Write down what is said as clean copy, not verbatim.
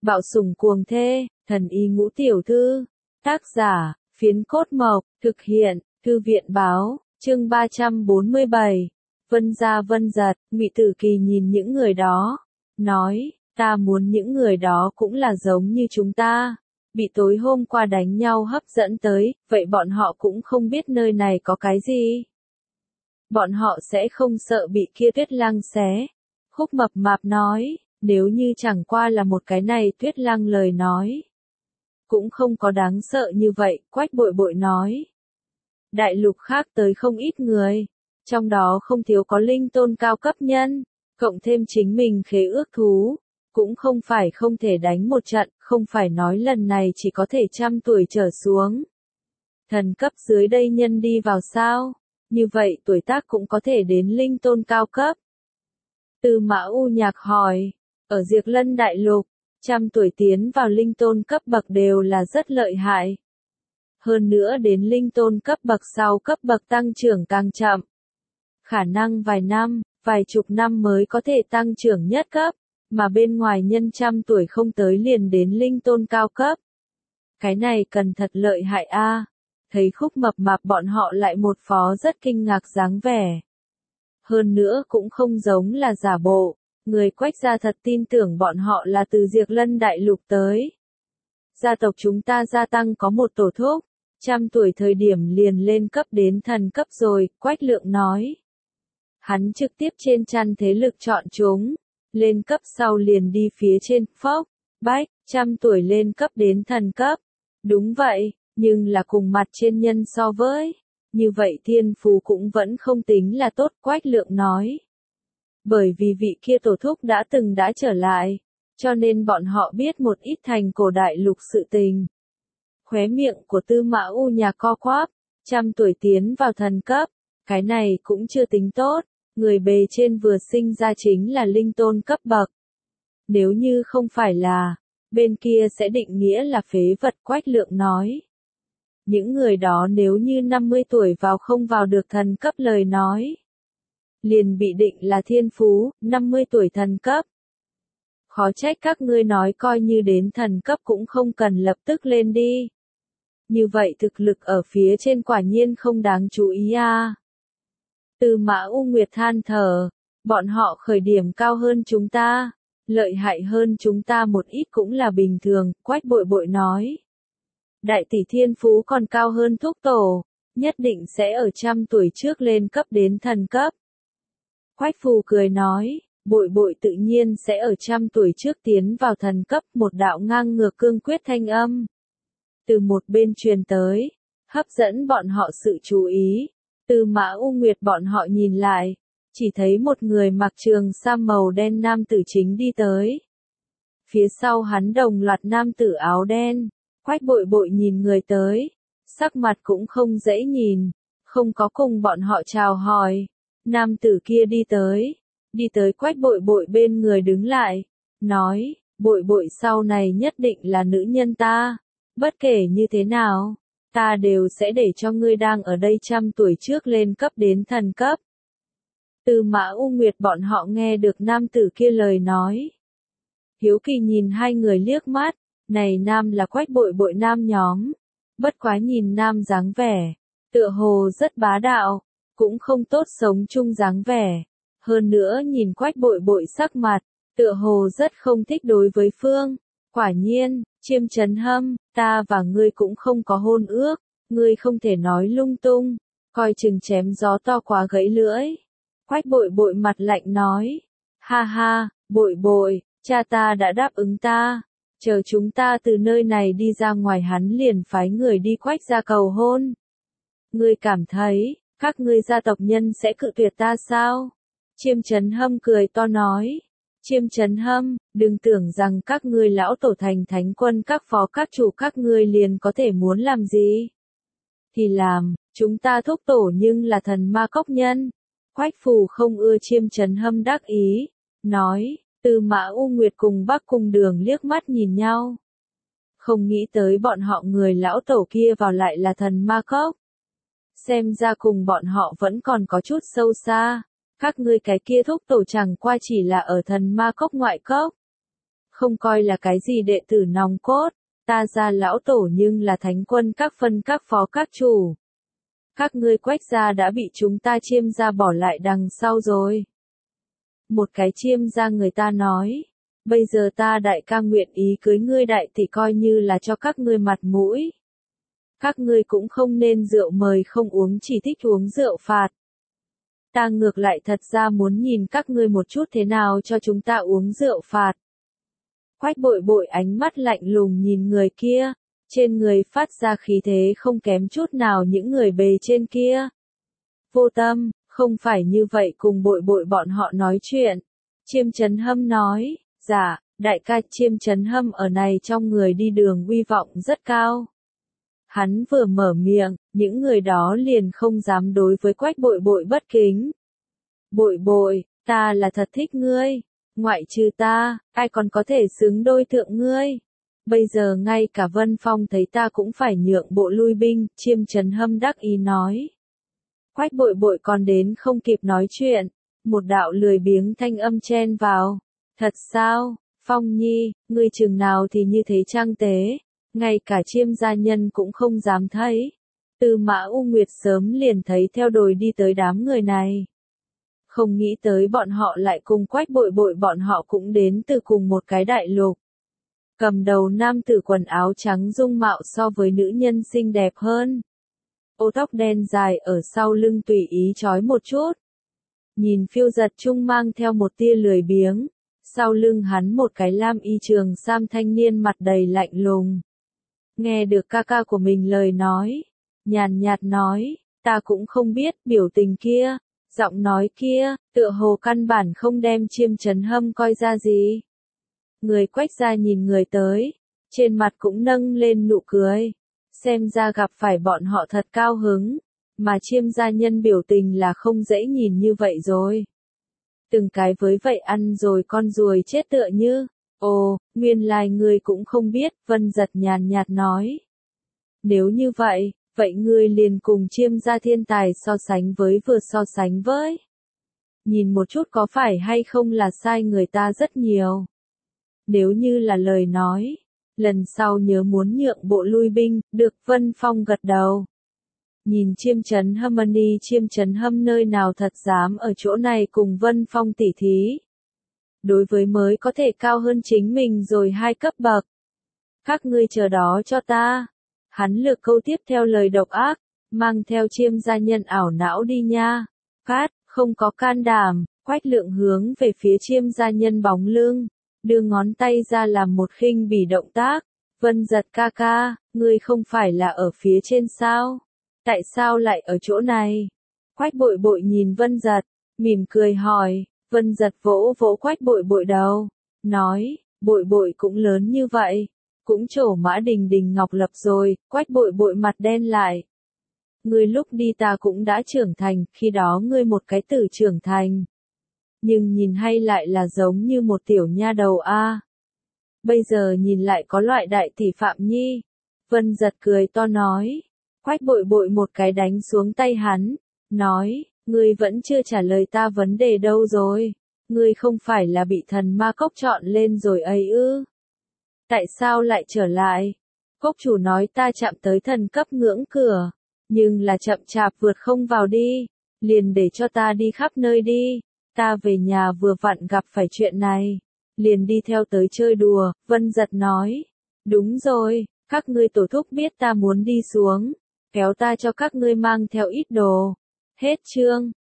Bạo sủng cuồng thê, thần y ngũ tiểu thư. Tác giả, Phiến Cốt Mộc, thực hiện, Thư viện báo, chương 347. Vân gia Vân giật, Ngụy Tử Kỳ nhìn những người đó, nói, ta muốn những người đó cũng là giống như chúng ta. Bị tối hôm qua đánh nhau hấp dẫn tới, vậy bọn họ cũng không biết nơi này có cái gì. Bọn họ sẽ không sợ bị kia Tuyết Lăng xé. Khúc Mập Mạp nói, nếu như chẳng qua là một cái này Tuyết Lăng lời nói. Cũng không có đáng sợ như vậy, Quách Bội Bội nói. Đại lục khác tới không ít người, trong đó không thiếu có linh tôn cao cấp nhân, cộng thêm chính mình khế ước thú. Cũng không phải không thể đánh một trận, không phải nói lần này chỉ có thể 100 tuổi trở xuống. Thần cấp dưới đây nhân đi vào sao? Như vậy tuổi tác cũng có thể đến linh tôn cao cấp. Tư Mã U Nhạc hỏi, ở Diệp Lân Đại Lục, 100 tuổi tiến vào linh tôn cấp bậc đều là rất lợi hại. Hơn nữa đến linh tôn cấp bậc sau cấp bậc tăng trưởng càng chậm. Khả năng vài năm, vài chục năm mới có thể tăng trưởng nhất cấp. Mà bên ngoài nhân 100 tuổi không tới liền đến linh tôn cao cấp. Cái này cần thật lợi hại a. Thấy Khúc Mập Mạp bọn họ lại một phó rất kinh ngạc dáng vẻ. Hơn nữa cũng không giống là giả bộ, người Quách gia thật tin tưởng bọn họ là từ Diệp Lân Đại Lục tới. Gia tộc chúng ta gia tăng có một tổ thúc, 100 tuổi thời điểm liền lên cấp đến thần cấp rồi, Quách Lượng nói. Hắn trực tiếp trên chăn thế lực chọn chúng. Lên cấp sau liền đi phía trên, phốc, bách, 100 tuổi lên cấp đến thần cấp. Đúng vậy, nhưng là cùng mặt trên nhân so với. Như vậy thiên phú cũng vẫn không tính là tốt, Quách Lượng nói. Bởi vì vị kia tổ thúc đã trở lại, cho nên bọn họ biết một ít thành cổ đại lục sự tình. Khóe miệng của Tư Mã U Nhạc co quắp, 100 tuổi tiến vào thần cấp, cái này cũng chưa tính tốt. Người bề trên vừa sinh ra chính là linh tôn cấp bậc. Nếu như không phải là, bên kia sẽ định nghĩa là phế vật, Quách Lượng nói. Những người đó nếu như 50 tuổi vào không vào được thần cấp lời nói. Liền bị định là thiên phú, 50 tuổi thần cấp. Khó trách các ngươi nói coi như đến thần cấp cũng không cần lập tức lên đi. Như vậy thực lực ở phía trên quả nhiên không đáng chú ý a. Tư Mã U Nguyệt than thở, bọn họ khởi điểm cao hơn chúng ta, lợi hại hơn chúng ta một ít cũng là bình thường, Quách Bội Bội nói. Đại tỷ thiên phú còn cao hơn thúc tổ, nhất định sẽ ở 100 tuổi trước lên cấp đến thần cấp. Quách Phù cười nói, Bội Bội tự nhiên sẽ ở 100 tuổi trước tiến vào thần cấp, một đạo ngang ngược cương quyết thanh âm. Từ một bên truyền tới, hấp dẫn bọn họ sự chú ý. Tư Mã U Nguyệt bọn họ nhìn lại, chỉ thấy một người mặc trường sam màu đen nam tử chính đi tới. Phía sau hắn đồng loạt nam tử áo đen, Quách Bội Bội nhìn người tới, sắc mặt cũng không dễ nhìn, không có cùng bọn họ chào hỏi. Nam tử kia đi tới Quách Bội Bội bên người đứng lại, nói, Bội Bội sau này nhất định là nữ nhân ta, bất kể như thế nào. Ta đều sẽ để cho ngươi đang ở đây 100 tuổi trước lên cấp đến thần cấp. Tư Mã U Nguyệt bọn họ nghe được nam tử kia lời nói. Hiếu kỳ nhìn hai người liếc mắt, này nam là Quách Bội Bội nam nhóm. Bất quá nhìn nam dáng vẻ, tựa hồ rất bá đạo, cũng không tốt sống chung dáng vẻ. Hơn nữa nhìn Quách Bội Bội sắc mặt, tựa hồ rất không thích đối với Phương. Quả nhiên, Chiêm Trấn Hâm, ta và ngươi cũng không có hôn ước, ngươi không thể nói lung tung, coi chừng chém gió to quá gãy lưỡi. Quách Bội Bội mặt lạnh nói, ha ha, Bội Bội, cha ta đã đáp ứng ta, chờ chúng ta từ nơi này đi ra ngoài hắn liền phái người đi Quách gia cầu hôn. Ngươi cảm thấy, các ngươi gia tộc nhân sẽ cự tuyệt ta sao? Chiêm Trấn Hâm cười to nói. Chiêm Trấn Hâm, đừng tưởng rằng các ngươi lão tổ thành thánh quân các phó các chủ các ngươi liền có thể muốn làm gì. Thì làm, chúng ta thúc tổ nhưng là thần ma cốc nhân. Quách Phù không ưa Chiêm Trấn Hâm đắc ý, nói, Tư Mã U Nguyệt cùng Bắc Cung Đường liếc mắt nhìn nhau. Không nghĩ tới bọn họ người lão tổ kia vào lại là thần ma cốc. Xem ra cùng bọn họ vẫn còn có chút sâu xa. Các ngươi cái kia thúc tổ chẳng qua chỉ là ở thần ma cốc ngoại cốc. không coi là cái gì đệ tử nòng cốt, ta gia lão tổ nhưng là thánh quân các phân các phó các chủ. Các ngươi Quách gia đã bị chúng ta Chiêm gia bỏ lại đằng sau rồi. Một cái Chiêm gia người ta nói, bây giờ ta đại ca nguyện ý cưới ngươi đại tỷ coi như là cho các ngươi mặt mũi. Các ngươi cũng không nên rượu mời không uống chỉ thích uống rượu phạt. Ta ngược lại thật ra muốn nhìn các ngươi một chút thế nào cho chúng ta uống rượu phạt. Quách Bội Bội ánh mắt lạnh lùng nhìn người kia, trên người phát ra khí thế không kém chút nào những người bề trên kia. Vô Tâm, không phải như vậy cùng Bội Bội bọn họ nói chuyện. Chiêm Chấn Hâm nói, dạ, đại ca Chiêm Chấn Hâm ở này trong người đi đường uy vọng rất cao. Hắn vừa mở miệng, những người đó liền không dám đối với Quách Bội Bội bất kính. Bội Bội, ta là thật thích ngươi, ngoại trừ ta, ai còn có thể xứng đôi thượng ngươi. Bây giờ ngay cả Vân Phong thấy ta cũng phải nhượng bộ lui binh, Chiêm Chấn Hâm đắc ý nói. Quách Bội Bội còn đến không kịp nói chuyện, một đạo lười biếng thanh âm chen vào. Thật sao, Phong Nhi, ngươi chừng nào thì như thế trang tế, ngay cả Chiêm gia nhân cũng không dám thấy. Tư Mã U Nguyệt sớm liền thấy theo đồi đi tới đám người này. Không nghĩ tới bọn họ lại cùng Quách Bội Bội bọn họ cũng đến từ cùng một cái đại lục. Cầm đầu nam tử quần áo trắng dung mạo so với nữ nhân xinh đẹp hơn. Ô tóc đen dài ở sau lưng tùy ý trói một chút. Nhìn phiêu giật trung mang theo một tia lười biếng. Sau lưng hắn một cái lam y trường sam thanh niên mặt đầy lạnh lùng. Nghe được ca ca của mình lời nói. Nhàn nhạt nói, ta cũng không biết biểu tình kia, giọng nói kia, tựa hồ căn bản không đem Chiêm Chấn Hâm coi ra gì. Người Quách gia nhìn người tới, trên mặt cũng nâng lên nụ cười, xem ra gặp phải bọn họ thật cao hứng, mà Chiêm gia nhân biểu tình là không dễ nhìn như vậy rồi. Từng cái với vậy ăn rồi con ruồi chết tựa như, ồ, nguyên lai người cũng không biết, Vân Giật nhàn nhạt nói. Nếu như vậy, vậy ngươi liền cùng Chiêm gia thiên tài so sánh với vừa so sánh với. Nhìn một chút có phải hay không là sai người ta rất nhiều. Nếu như là lời nói, lần sau nhớ muốn nhượng bộ lui binh, được Vân Phong gật đầu. Nhìn Chiêm Chấn Hâm Chiêm Chấn Hâm nơi nào thật dám ở chỗ này cùng Vân Phong tỉ thí. Đối với mới có thể cao hơn chính mình rồi 2 cấp bậc. Các ngươi chờ đó cho ta. Hắn lược câu tiếp theo lời độc ác, mang theo Chiêm gia nhân ảo não đi nha. Cát, không có can đảm, Quách Lượng hướng về phía Chiêm gia nhân bóng lưng, đưa ngón tay ra làm một khinh bỉ động tác. Vân Giật ca ca, ngươi không phải là ở phía trên sao? Tại sao lại ở chỗ này? Quách Bội Bội nhìn Vân Giật, mỉm cười hỏi. Vân Giật vỗ vỗ Quách Bội Bội đầu, nói, Bội Bội cũng lớn như vậy. Cũng trổ mã đình đình ngọc lập rồi, Quách Bội Bội mặt đen lại. Ngươi lúc đi ta cũng đã trưởng thành, khi đó ngươi một cái tử trưởng thành. Nhưng nhìn hay lại là giống như một tiểu nha đầu a. Bây giờ nhìn lại có loại đại tỷ Phạm Nhi. Vân Giật cười to nói. Quách Bội Bội một cái đánh xuống tay hắn, nói, ngươi vẫn chưa trả lời ta vấn đề đâu rồi. Ngươi không phải là bị thần ma cốc chọn lên rồi ấy ư? Tại sao lại trở lại? Cốc chủ nói ta chạm tới thần cấp ngưỡng cửa, nhưng là chậm chạp vượt không vào đi, liền để cho ta đi khắp nơi đi. Ta về nhà vừa vặn gặp phải chuyện này, liền đi theo tới chơi đùa. Vân Giật nói, đúng rồi, các ngươi tổ thúc biết ta muốn đi xuống, kéo ta cho các ngươi mang theo ít đồ. Hết chương.